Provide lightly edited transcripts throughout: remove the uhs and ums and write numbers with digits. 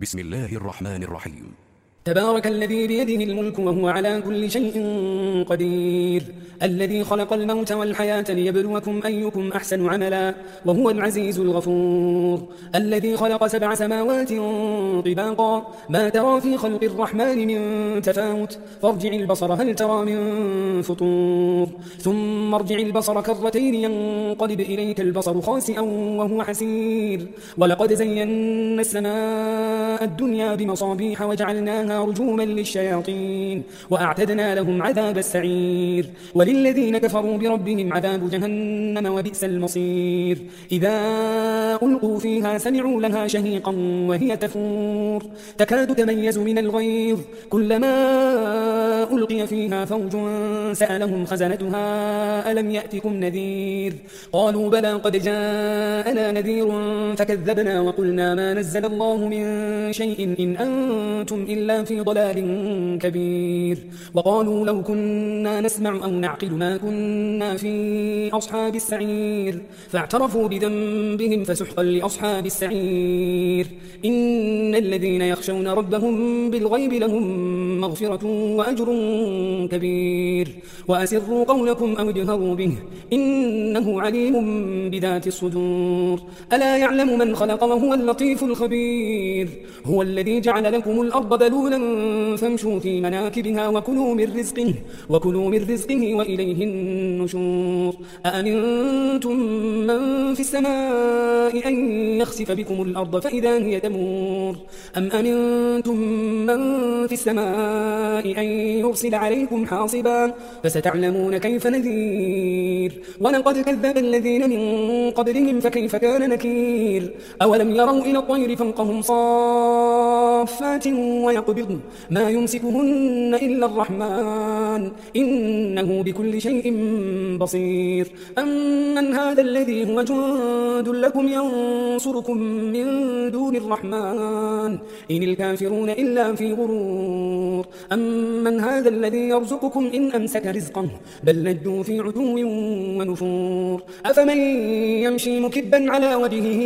بسم الله الرحمن الرحيم. تبارك الذي بيده الملك وهو على كل شيء قدير، الذي خلق الموت والحياة ليبلوكم أيكم أحسن عملا وهو العزيز الغفور، الذي خلق 7 سماوات طباقا ما ترى في خلق الرحمن من تفاوت، فارجع البصر هل ترى من فطور، ثم ارجع البصر كرتين ينقلب إليك البصر خاسئا وهو حسير، ولقد زينا السماء الدنيا بمصابيح وجعلناها رجوما للشياطين وأعتدنا لهم عذاب السعير، وللذين كفروا بربهم عذاب جهنم وبئس المصير، إذا ألقوا فيها سمعوا لها شهيقا وهي تفور تكاد تميز من الغيظ، كلما ألقي فيها فوج سألهم خزنتها ألم يأتكم نذير، قالوا بلى قد جاءنا نذير فكذبنا وقلنا ما نزل الله من شيء إن أنتم إلا في ضلال كبير، وقالوا لو كنا نسمع أو نعقل ما كنا في أصحاب السعير، فاعترفوا بذنبهم فسحقا لأصحاب السعير، إن الذين يخشون ربهم بالغيب لهم مغفرة وأجر كبير، وأسروا قولكم أو اجهروا به إنه عليم بذات الصدور، ألا يعلم من خلق وهو اللطيف الخبير، هو الذي جعل لكم الأرض ذلولا فامشوا في مناكبها وكلوا من رزقه وإليه النشور، أأمنتم من في السماء أن يخسف بكم الأرض فإذا هي تمور، أم أمنتم من في السماء أن يرسل عليكم حاصبا فستعلمون كيف نذير، ولقد كذب الذين من قبلهم فكيف كان نكير، أولم يروا إلى الطير فوقهم صافات ويقبضن ما يمسكهن إلا الرحمن إنه بكل شيء بصير، أمن هذا الذي هو جند لكم ينصركم من دون الرحمن إن الكافرون إلا في غرور، أمن هذا الذي يرزقكم إن أمسك رزقه بل لجوا في عتو ونفور، أفمن يمشي مكبا على وجهه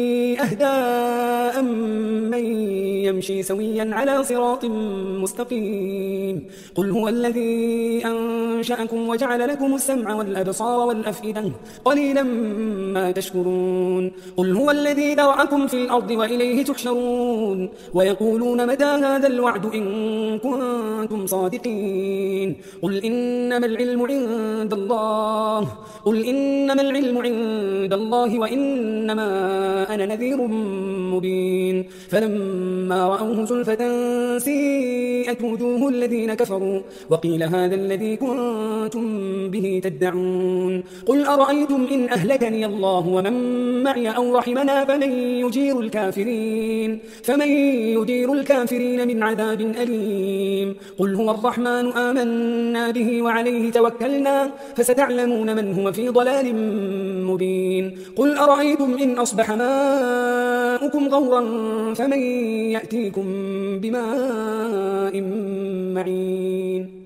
أهدى أمن يمشي سويا على صراط مستقيم، قل هو الذي أنشأكم وجعل لكم السمع والأبصار والأفئدة قليلا ما تشكرون، قل هو الذي ذرأكم في الأرض وإليه تحشرون، ويقولون متى هذا الوعد إن كنتم صادقين، قل إنما العلم عند الله وإنما أنا نذير مبين، فلما رأوه زلفة سيئت وجوه الذين كفروا وقيل هذا الذي كنتم به تدعون، قل أرأيتم إن أهلكني الله ومن معي أو رحمنا فمن يجير الكافرين من عذاب أليم، قل هو الرحمن آمنا به وعليه توكلنا فستعلمون من هو في ضلال مبين، قل أرأيتم إن أصبح ماؤكم غورا فمن يأتيكم بماء معين.